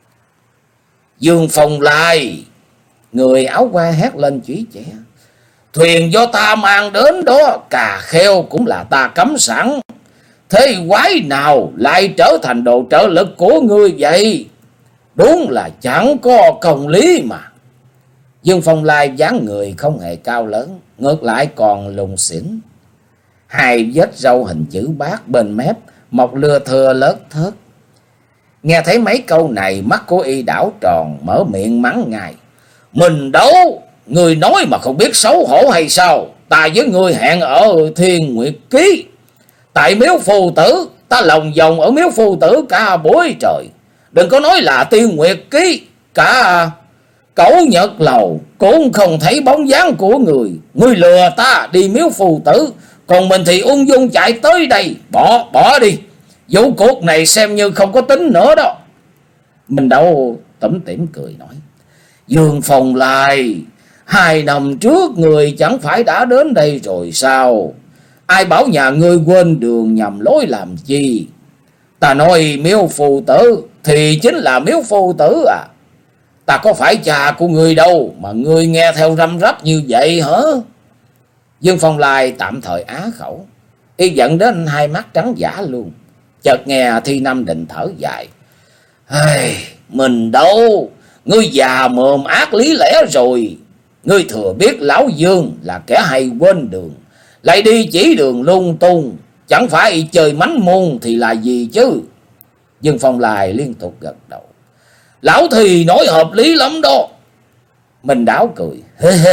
Dương Phong lai! Người áo hoa hét lên chí trẻ: Thuyền do ta mang đến đó, cà kheo cũng là ta cấm sẵn. Thế quái nào lại trở thành đồ trợ lực của ngươi vậy? Đúng là chẳng có công lý mà. Dương Phong lai dáng người không hề cao lớn, ngược lại còn lùn xỉn. Hai vết râu hình chữ bát bên mép mọc lưa thưa lớt thớt. Nghe thấy mấy câu này, mắt của y đảo tròn, mở miệng mắng ngài: Mình đấu, người nói mà không biết xấu hổ hay sao? Ta với người hẹn ở Thiên Nguyệt Ký, tại miếu phù tử, ta lòng vòng ở miếu phù tử cả buổi trời. Đừng có nói là Tiên Nguyệt Ký, cả Cẩu Nhật Lầu cũng không thấy bóng dáng của người. Ngươi lừa ta đi miếu phù tử, còn mình thì ung dung chạy tới đây. Bỏ, bỏ đi, vụ cuộc này xem như không có tính nữa đó. Mình đâu tủm tỉm cười nói, Dương Phong Lai, hai năm trước người chẳng phải đã đến đây rồi sao? Ai bảo nhà ngươi quên đường nhầm lối làm chi? Ta nói miếu phù tử thì chính là miếu phù tử à. Ta có phải cha của ngươi đâu mà ngươi nghe theo răm rắp như vậy hả? Dương Phong Lai tạm thời á khẩu, y giận đến hai mắt trắng dã luôn. Chợt nghe Thi Nam Định thở dài, hey, mình đâu, ngươi già mồm ác lý lẽ rồi. Ngươi thừa biết lão Dương là kẻ hay quên đường, lại đi chỉ đường lung tung, chẳng phải chơi mánh môn thì là gì chứ? Dương Phong Lai liên tục gật đầu, lão thì nói hợp lý lắm đó. Mình Đáo cười,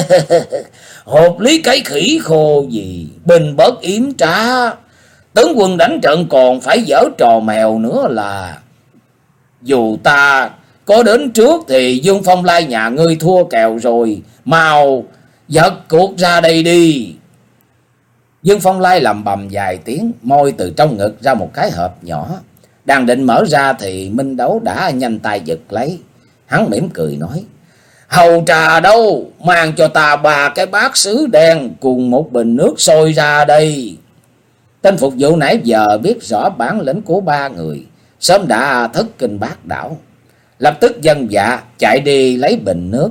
hợp lý cái khỉ khô gì, bình bất yếm trá. Tướng quân đánh trận còn phải giở trò mèo nữa là. Dù ta có đến trước thì Dương Phong Lai nhà ngươi thua kèo rồi, mau giật cuộc ra đây đi. Dương Phong Lai lầm bầm vài tiếng, môi từ trong ngực ra một cái hộp nhỏ. Đang định mở ra thì Minh Đấu đã nhanh tay giật lấy. Hắn mỉm cười nói, hầu trà đâu, mang cho ta ba cái bát sứ đen cùng một bình nước sôi ra đây. Tên phục vụ nãy giờ biết rõ bản lĩnh của ba người, sớm đã thất kinh bát đảo, lập tức dân dạ chạy đi lấy bình nước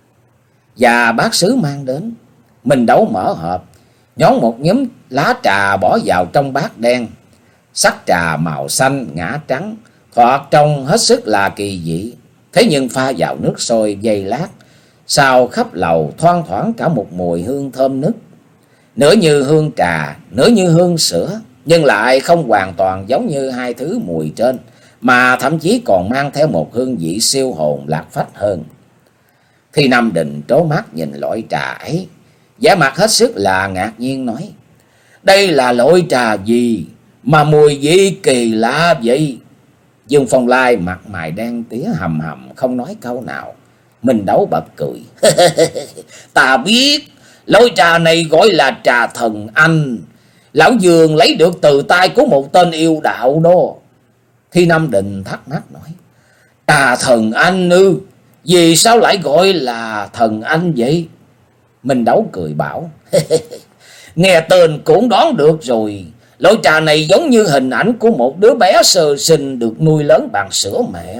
và bát sứ mang đến. Minh Đấu mở hộp, nhón một nhúm lá trà bỏ vào trong bát đen. Sắc trà màu xanh ngã trắng, thoạt trông hết sức là kỳ dị. Thế nhưng pha vào nước sôi giây lát, sau khắp lầu thoang thoảng cả một mùi hương thơm nức, nửa như hương trà, nửa như hương sữa, nhưng lại không hoàn toàn giống như hai thứ mùi trên, mà thậm chí còn mang theo một hương vị siêu hồn lạc phách hơn. Thi Nam Định trố mắt nhìn loại trà ấy, vẻ mặt hết sức là ngạc nhiên nói, đây là loại trà gì mà mùi vị kỳ lạ vậy? Dương Phong Lai mặt mày đen tía hầm hầm không nói câu nào. Mình Đấu bật cười, ta biết, loại trà này gọi là trà thần anh, lão Dương lấy được từ tay của một tên yêu đạo đó. Thi Nam Định thắc mắc nói, trà thần anh ư? Vì sao lại gọi là thần anh vậy? Mình Đấu cười bảo, nghe tên cũng đoán được rồi. Loại trà này giống như hình ảnh của một đứa bé sơ sinh được nuôi lớn bằng sữa mẹ.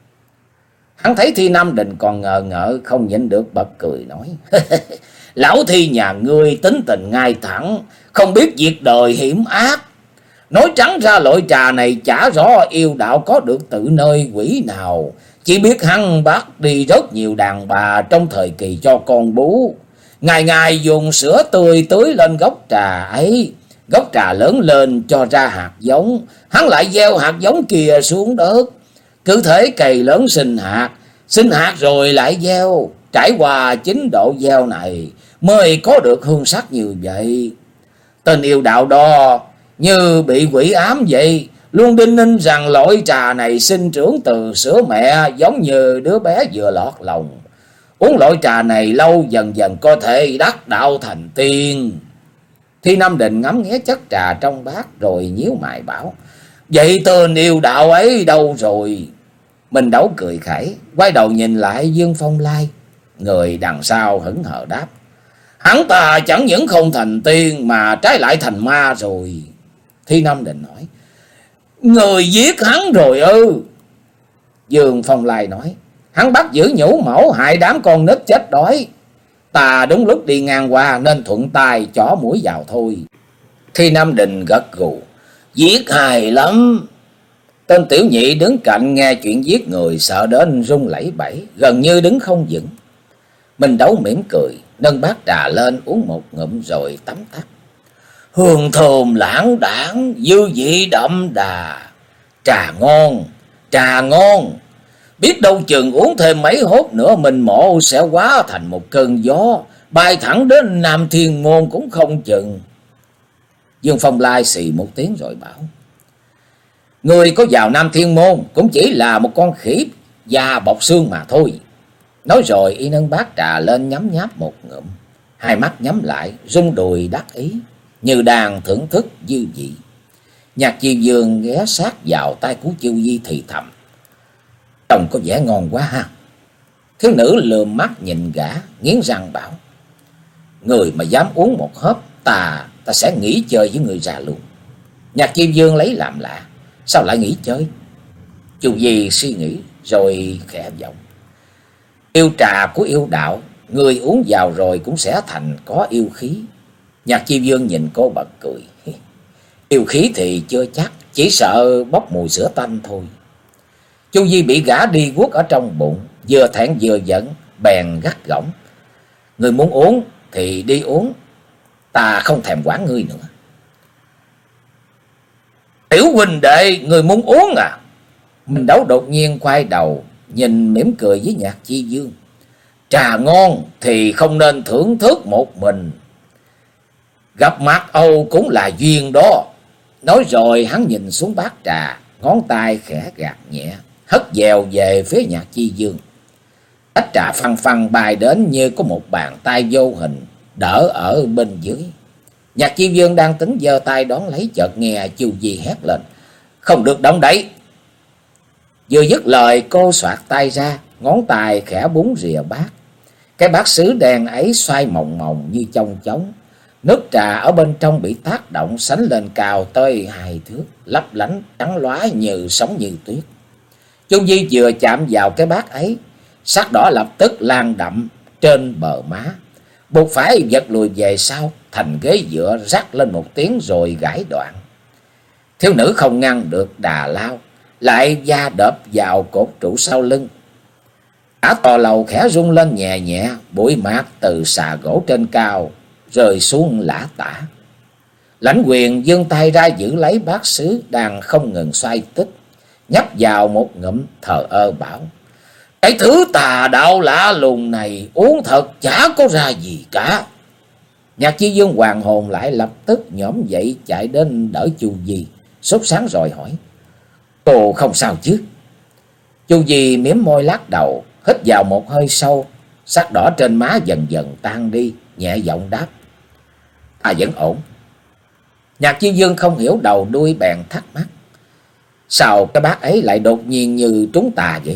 Hắn thấy Thi Nam Định còn ngờ ngợ, không nhịn được bật cười nói, lão Thi nhà ngươi tính tình ngay thẳng, không biết việc đời hiểm ác. Nói trắng ra loại trà này chả rõ yêu đạo có được từ nơi quỷ nào, chỉ biết hắn bắt đi rất nhiều đàn bà trong thời kỳ cho con bú, ngày ngày dùng sữa tươi tưới lên gốc trà ấy. Gốc trà lớn lên cho ra hạt giống, hắn lại gieo hạt giống kia xuống đất. Cứ thế cày lớn sinh hạt, sinh hạt rồi lại gieo, trải qua chín độ gieo này mới có được hương sắc như vậy. Tên yêu đạo đó như bị quỷ ám vậy, luôn đinh ninh rằng loại trà này sinh trưởng từ sữa mẹ, giống như đứa bé vừa lọt lòng. Uống loại trà này lâu dần dần có thể đắc đạo thành tiên. Thi Nam Định ngắm nghé chất trà trong bát rồi nhíu mày bảo, vậy tên yêu đạo ấy đâu rồi? Mình Đấu cười khẩy, quay đầu nhìn lại Dương Phong Lai. Người đằng sau hững hờ đáp, hắn ta chẳng những không thành tiên mà trái lại thành ma rồi. Thi Nam Định hỏi, người giết hắn rồi ư? Dương Phong Lai nói, hắn bắt giữ nhũ mẫu hại đám con nít chết đói. Ta đúng lúc đi ngang qua nên thuận tay chỏ mũi vào thôi. Thi Nam Định gật gù, giết hài lắm. Tên tiểu nhị đứng cạnh nghe chuyện giết người sợ đến run lẩy bẩy, gần như đứng không vững. Minh Đấu mỉm cười, nâng bát trà lên uống một ngụm rồi tắm tắt. Hương thơm lãng đãng, dư vị đậm đà, trà ngon, trà ngon. Biết đâu chừng uống thêm mấy hốt nữa mình mộ sẽ hóa thành một cơn gió, bay thẳng đến Nam Thiên Môn cũng không chừng. Dương Phong Lai xì một tiếng rồi bảo: Người có vào Nam Thiên Môn cũng chỉ là một con khỉ da bọc xương mà thôi. Nói rồi y nâng bát trà lên nhấm nháp một ngụm, hai mắt nhắm lại, rung đùi đắc ý, như đang thưởng thức dư vị. Nhạc Chi Dương ghé sát vào tay của Chu Di thì thầm: Trông có vẻ ngon quá ha. Thiếu nữ lườm mắt nhìn gã, nghiến răng bảo: Người mà dám uống một hớp, ta ta sẽ nghỉ chơi với người già luôn. Nhạc Chi Dương lấy làm lạ: Sao lại nghỉ chơi? Chu Di suy nghĩ rồi khẽ giọng: Yêu trà của yêu đạo, người uống vào rồi cũng sẽ thành có yêu khí. Nhạc Chi Dương nhìn cô bật cười: Yêu khí thì chưa chắc, chỉ sợ bốc mùi sữa tanh thôi. Chu Di bị gã đi guốc ở trong bụng, vừa thẹn vừa giận, bèn gắt gỏng: Người muốn uống thì đi uống, ta không thèm quản ngươi nữa. Tiểu huynh đệ, người muốn uống à? Minh Đấu đột nhiên quay đầu nhìn mỉm cười với Nhạc Chi Dương: Trà ngon thì không nên thưởng thức một mình, gặp mặt Âu cũng là duyên đó. Nói rồi hắn nhìn xuống bát trà, ngón tay khẽ gạt nhẹ, hất dèo về phía Nhạc Chi Dương. Tách trà phăng phăng bay đến như có một bàn tay vô hình đỡ ở bên dưới. Nhạc Chi Dương đang tính giơ tay đón lấy, chợt nghe Chu Di hét lên: Không được động đậy! Vừa dứt lời, cô xoạc tay ra, ngón tay khẽ búng rìa bát. Cái bát sứ đen ấy xoay mòng mòng như chong chóng. Nước trà ở bên trong bị tác động sánh lên cao tới hai thước, lấp lánh trắng lóa như sóng như tuyết. Chu Di vừa chạm vào cái bát ấy, sắc đỏ lập tức lan đậm trên bờ má, buộc phải giật lùi về sau, thành ghế dựa rắc lên một tiếng rồi gãy đoạn. Thiếu nữ không ngăn được đà lao, lại da đập vào cột trụ sau lưng. Cả tòa lầu khẽ rung lên nhẹ nhẹ, bụi mát từ xà gỗ trên cao rơi xuống lả tả. Lãnh Quyền giương tay ra giữ lấy bát sứ đang không ngừng xoay tích, nhấp vào một ngụm thờ ơ bảo: Cái thứ tà đạo lạ lùng này uống thật chả có ra gì cả. Nhạc Chi Dương hoàn hồn lại, lập tức nhổm dậy chạy đến đỡ Chu Di, sốt sáng rồi hỏi: Cô không sao chứ? Chu Di mím môi lắc đầu, hít vào một hơi sâu, sắc đỏ trên má dần dần tan đi, nhẹ giọng đáp: Ta vẫn ổn. Nhạc Chi Dương không hiểu đầu đuôi, bèn thắc mắc: Sao cái bát ấy lại đột nhiên như trúng tà vậy?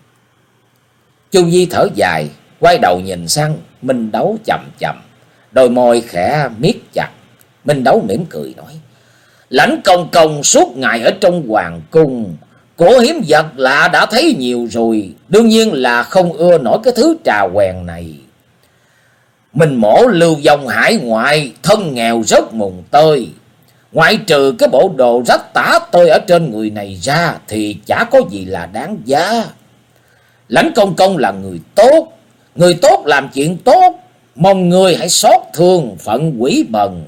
Chu Di thở dài, quay đầu nhìn sang Minh Đấu chậm chậm, đôi môi khẽ miết chặt. Minh Đấu mỉm cười nói: Lãnh công công suốt ngày ở trong hoàng cung, cổ hiếm vật lạ đã thấy nhiều rồi, đương nhiên là không ưa nổi cái thứ trà quèn này. Mình mổ lưu vong hải ngoại, thân nghèo rất mùng tơi, ngoại trừ cái bộ đồ rách tả tơi ở trên người này ra thì chả có gì là đáng giá. Lãnh công công là người tốt, người tốt làm chuyện tốt, mong người hãy xót thương phận quỷ bần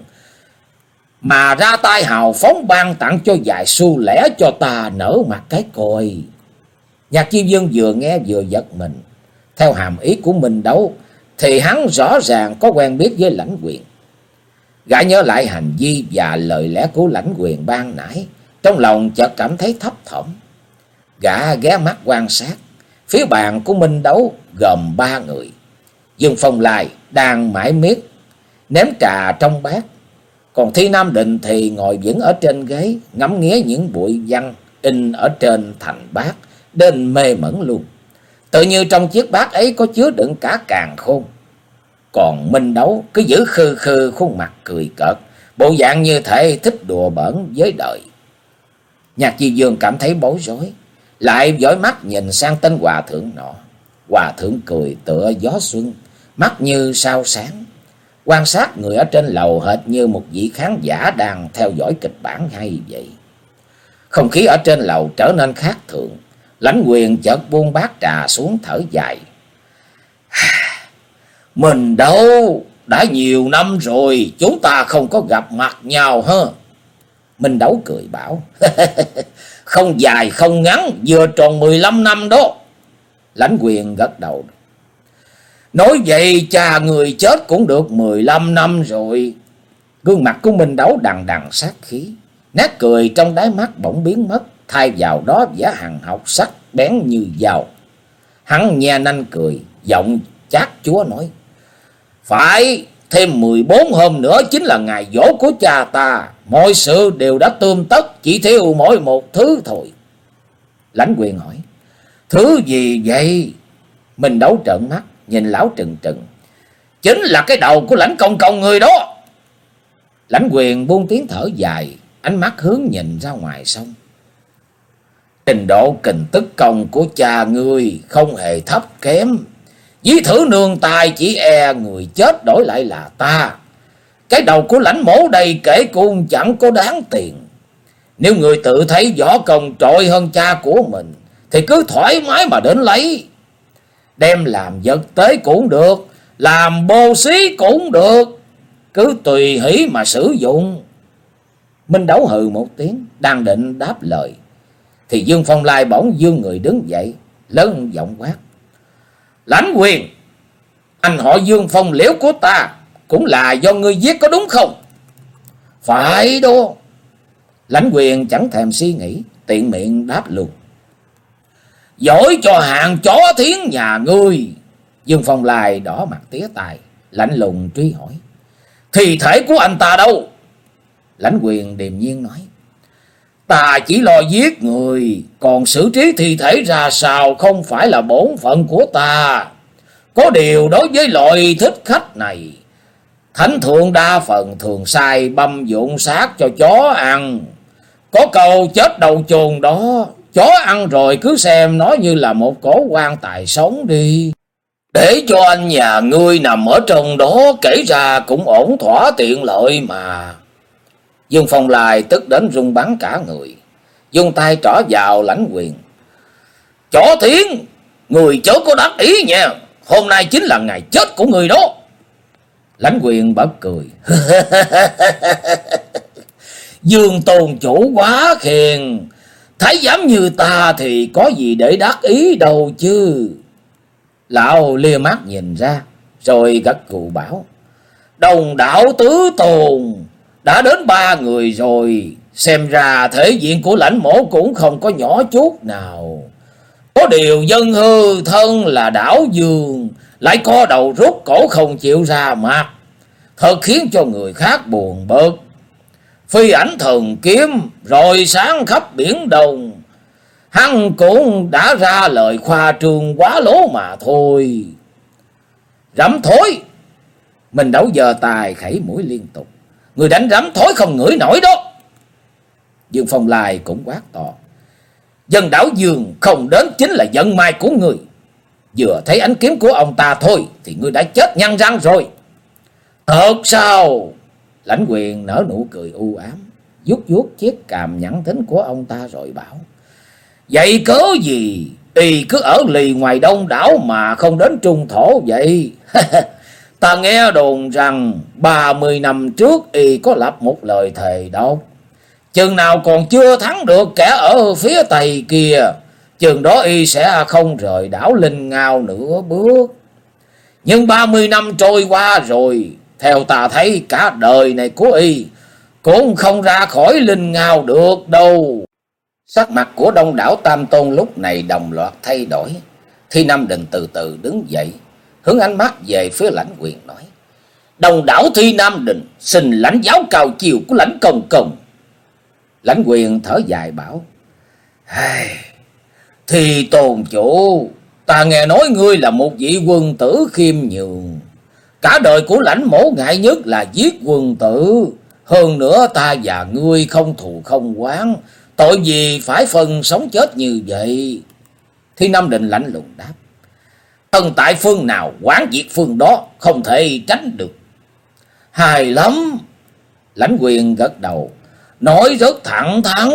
mà ra tay hào phóng ban tặng cho vài xu lẻ cho ta nở mặt cái coi. Nhạc Chi Dương vừa nghe vừa giật mình. Theo hàm ý của Minh Đấu thì hắn rõ ràng có quen biết với Lãnh Quyền. Gã nhớ lại hành vi và lời lẽ của Lãnh Quyền ban nãy, trong lòng chợt cảm thấy thấp thỏm. Gã ghé mắt quan sát phía bàn của Minh Đấu, gồm ba người. Dương Phong Lai đang mải miết ném trà trong bát, còn Thi Nam Định thì ngồi vững ở trên ghế, ngắm nghía những bụi văn in ở trên thành bát, đến mê mẩn luôn. Tự như trong chiếc bát ấy có chứa đựng cả càn khôn. Còn Minh Đấu cứ giữ khư khư khuôn mặt cười cợt, bộ dạng như thể thích đùa bỡn với đời. Nhạc Chi Dương cảm thấy bối rối, lại dõi mắt nhìn sang tên hòa thượng nọ. Hòa thượng cười tựa gió xuân, mắt như sao sáng, quan sát người ở trên lầu hệt như một vị khán giả đang theo dõi kịch bản hay vậy. Không khí ở trên lầu trở nên khác thường. Lãnh Quyền chợt buông bát trà xuống, thở dài: Mình đâu, đã nhiều năm rồi chúng ta không có gặp mặt nhau ha. Minh Đấu cười bảo: Không dài không ngắn, vừa tròn mười lăm năm đó. Lãnh Quyền gật đầu. Nói vậy cha người chết cũng được mười lăm năm rồi. Gương mặt của Minh Đấu đằng đằng sát khí, nét cười trong đáy mắt bỗng biến mất, thay vào đó vẻ hằn học sắc bén như dao. Hắn nhe nanh cười, giọng chát chúa nói: phải, thêm mười bốn hôm nữa chính là ngày giỗ của cha ta. Mọi sự đều đã tươm tất, chỉ thiếu mỗi một thứ thôi. Lãnh Quyền hỏi: thứ gì vậy? Minh Đấu trợn mắt nhìn lão trừng trừng: chính là cái đầu của Lãnh Công Công người đó. Lãnh Quyền buông tiếng thở dài, ánh mắt hướng nhìn ra ngoài sông. Trình độ kình tức công của cha ngươi không hề thấp kém. Dí thử nương tài, chỉ e người chết đổi lại là ta. Cái đầu của Lãnh mổ đây kể cũng chẳng có đáng tiền. Nếu người tự thấy võ công trội hơn cha của mình thì cứ thoải mái mà đến lấy. Đem làm vật tế cũng được, làm bô xí cũng được, cứ tùy hỷ mà sử dụng. Minh Đấu hừ một tiếng, đang định đáp lời thì Dương Phong Lai bỗng dương người đứng dậy, lớn giọng quát: Lãnh Quyền, anh họ Dương Phong Liễu của ta cũng là do ngươi giết có đúng không? Phải đó. Lãnh Quyền chẳng thèm suy nghĩ, tiện miệng đáp luôn: giỏi cho hạng chó thiến nhà ngươi. Dương Phong Lai đỏ mặt tía tai, lạnh lùng truy hỏi: thi thể của anh ta đâu? Lãnh Quyền điềm nhiên nói: ta chỉ lo giết người, còn xử trí thi thể ra sao không phải là bổn phận của ta. Có điều đối với loại thích khách này, thánh thượng đa phần thường sai băm dụng xác cho chó ăn. Có câu chết đầu chồn đó, chó ăn rồi cứ xem nó như là một cổ quan tài sống đi. Để cho anh nhà ngươi nằm ở trong đó kể ra cũng ổn thỏa tiện lợi mà. Dương Phong Lai tức đến run bắn cả người, dùng tay trỏ vào Lãnh Quyền: chó thiến, người chớ có đắc ý nha, hôm nay chính là ngày chết của người đó. Lãnh Quyền bật cười: Dương tôn chủ quá khen, thái giám như ta thì có gì để đắc ý đâu chứ. Lão lia mắt nhìn ra rồi gật gù bảo: đồng đạo tứ tôn đã đến ba người rồi, xem ra thể diện của Lãnh mổ cũng không có nhỏ chút nào. Có điều dân hư thân là đảo Dương lại co đầu rút cổ không chịu ra mặt, thật khiến cho người khác buồn bực. Phi ảnh thần kiếm rồi sáng khắp biển Đông, hắn cũng đã ra lời khoa trương quá lố mà thôi. Rắm thối. Mình Đấu giơ tài khẩy mũi liên tục: người đánh rắm thối không ngửi nổi đó. Dương Phong Lai cũng quát to: dân đảo Dương không đến chính là vận may của người. Vừa thấy ánh kiếm của ông ta thôi thì ngươi đã chết nhăn răng rồi. Thật sao? Lãnh Quyền nở nụ cười u ám, vuốt vuốt chiếc cằm nhẵn thính của ông ta rồi bảo: vậy cớ gì y cứ ở lì ngoài đông đảo mà không đến trung thổ vậy? Ta nghe đồn rằng ba mươi năm trước y có lập một lời thề độc, chừng nào còn chưa thắng được kẻ ở phía tây kia, chừng đó y sẽ không rời đảo Linh Ngao nửa bước. Nhưng ba mươi năm trôi qua rồi, theo ta thấy cả đời này của y cũng không ra khỏi Linh Ngao được đâu. Sắc mặt của đông đảo Tam Tôn lúc này đồng loạt thay đổi. Thi Nam Đình từ từ đứng dậy, hướng ánh mắt về phía Lãnh Quyền nói: đồng đảo Thi Nam Đình xin lãnh giáo cao chiều của Lãnh Công Công. Lãnh Quyền thở dài bảo: hey, Thì tôn chủ, ta nghe nói ngươi là một vị quân tử khiêm nhường. Cả đời của Lãnh mổ ngại nhất là giết quân tử. Hơn nữa ta và ngươi không thù không oán, tội gì phải phân sống chết như vậy? Thi Nam Định lạnh lùng đáp: thân tại phương nào quán diệt phương đó, không thể tránh được. Hài lắm. Lãnh Quyền gật đầu, nói rất thẳng thắn.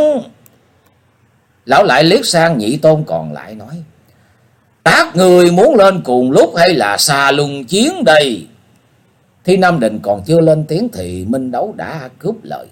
Lão lại liếc sang nhị tôn còn lại nói: các người muốn lên cùng lúc hay là xa luân chiến đây? Thi Nam Định còn chưa lên tiếng thì Minh Đấu đã cướp lời: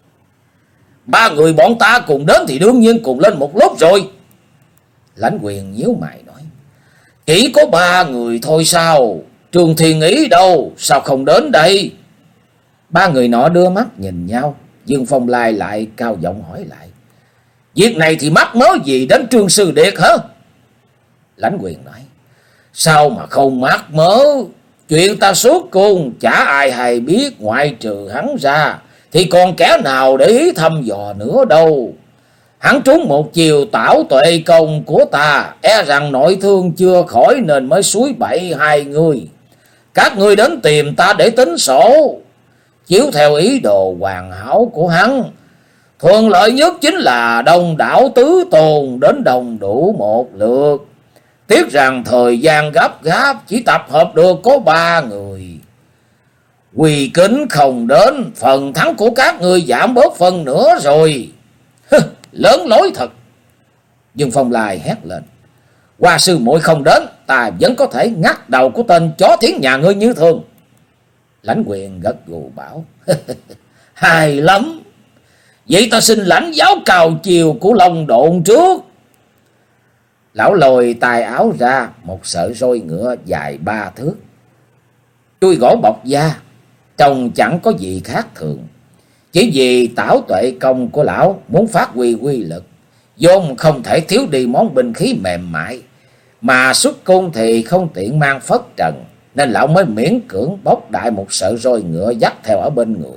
ba người bọn ta cùng đến thì đương nhiên cùng lên một lúc rồi. Lãnh Quyền nhíu mày nói: Chỉ có ba người thôi sao? Trương Thiên Ý đâu? Sao không đến đây? Ba người nọ đưa mắt nhìn nhau. Dương Phong Lai lại cao giọng hỏi lại. Việc này thì mắc mớ gì đến Trương Sư Điệt hả? Lãnh Quyền nói. Sao mà không mắc mớ? Chuyện ta suốt cùng chả ai hay biết, ngoại trừ hắn ra thì còn kẻ nào để ý thăm dò nữa đâu. Hắn trúng một chiều tảo tuệ công của ta, e rằng nội thương chưa khỏi nên mới suối bậy hai người. Các ngươi đến tìm ta để tính sổ, chiếu theo ý đồ hoàn hảo của hắn. Thuận lợi nhất chính là đông đảo tứ tôn đến đồng đủ một lượt. Tiếc rằng thời gian gấp gáp, chỉ tập hợp được có ba người. Quỳ kính không đến, phần thắng của các ngươi giảm bớt phần nữa rồi. Lớn lối thật. Dương Phong Lai hét lên. Hoa sư muội không đến, ta vẫn có thể ngắt đầu của tên chó thiến nhà ngươi như thường. Lãnh Quyền gật gù bảo. Hay lắm. Vậy ta xin lãnh giáo cào chiều của Long Độn trước. Lão lồi tài áo ra một sợi roi ngựa dài ba thước, chui gỗ bọc da, trông chẳng có gì khác thường. Chỉ vì tảo tuệ công của lão muốn phát huy quy lực, vốn không thể thiếu đi món binh khí mềm mại, mà xuất cung thì không tiện mang phất trần, nên lão mới miễn cưỡng bóc đại một sợi roi ngựa dắt theo ở bên người.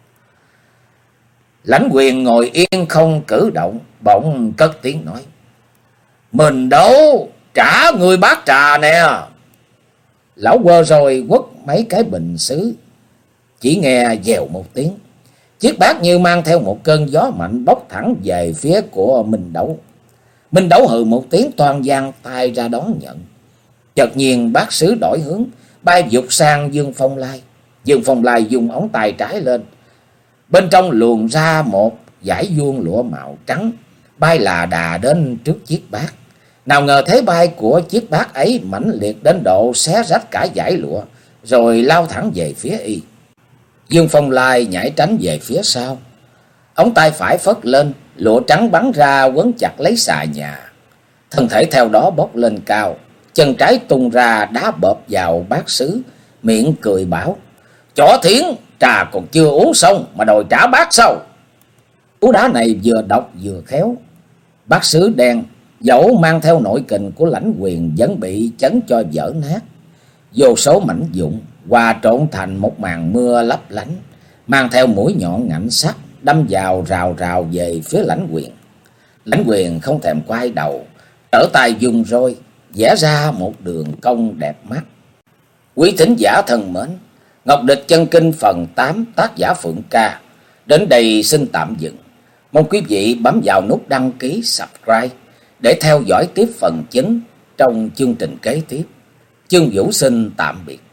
Lãnh Quyền ngồi yên không cử động, bỗng cất tiếng nói. Mình đâu, trả người bát trà nè. Lão quơ rồi quất mấy cái bình sứ, chỉ nghe dèo một tiếng, chiếc bát như mang theo một cơn gió mạnh bốc thẳng về phía của Minh Đấu. Minh Đấu hừ một tiếng, toan giang tay ra đón nhận. Chợt nhiên bát sứ đổi hướng, bay vụt sang Dương Phong Lai. Dương Phong Lai dùng ống tay trái lên, bên trong luồn ra một dải vuông lụa màu trắng, bay là đà đến trước chiếc bát. Nào ngờ thế bay của chiếc bát ấy mãnh liệt đến độ xé rách cả dải lụa, rồi lao thẳng về phía y. Dương Phong Lai nhảy tránh về phía sau, ống tay phải phất lên, lụa trắng bắn ra quấn chặt lấy xà nhà. Thân thể theo đó bốc lên cao, chân trái tung ra đá bợp vào bát sứ, miệng cười bảo. Chó thiến, trà còn chưa uống xong mà đòi trả bát sao? Cú đá này vừa độc vừa khéo. Bát sứ đen dẫu mang theo nội kình của Lãnh Quyền vẫn bị chấn cho vỡ nát. Vô số mảnh vụn hòa trộn thành một màn mưa lấp lánh, mang theo mũi nhọn ngạnh sắc đâm vào rào rào về phía Lãnh Quyền. Lãnh Quyền không thèm quay đầu, trở tay dùng roi vẽ ra một đường cong đẹp mắt. Quý thính giả thân mến, Ngọc Địch Chân Kinh phần tám, tác giả Phượng Ca đến đây xin tạm dừng. Mong quý vị bấm vào nút đăng ký subscribe để theo dõi tiếp phần chính trong chương trình kế tiếp. Chương Vũ xin tạm biệt.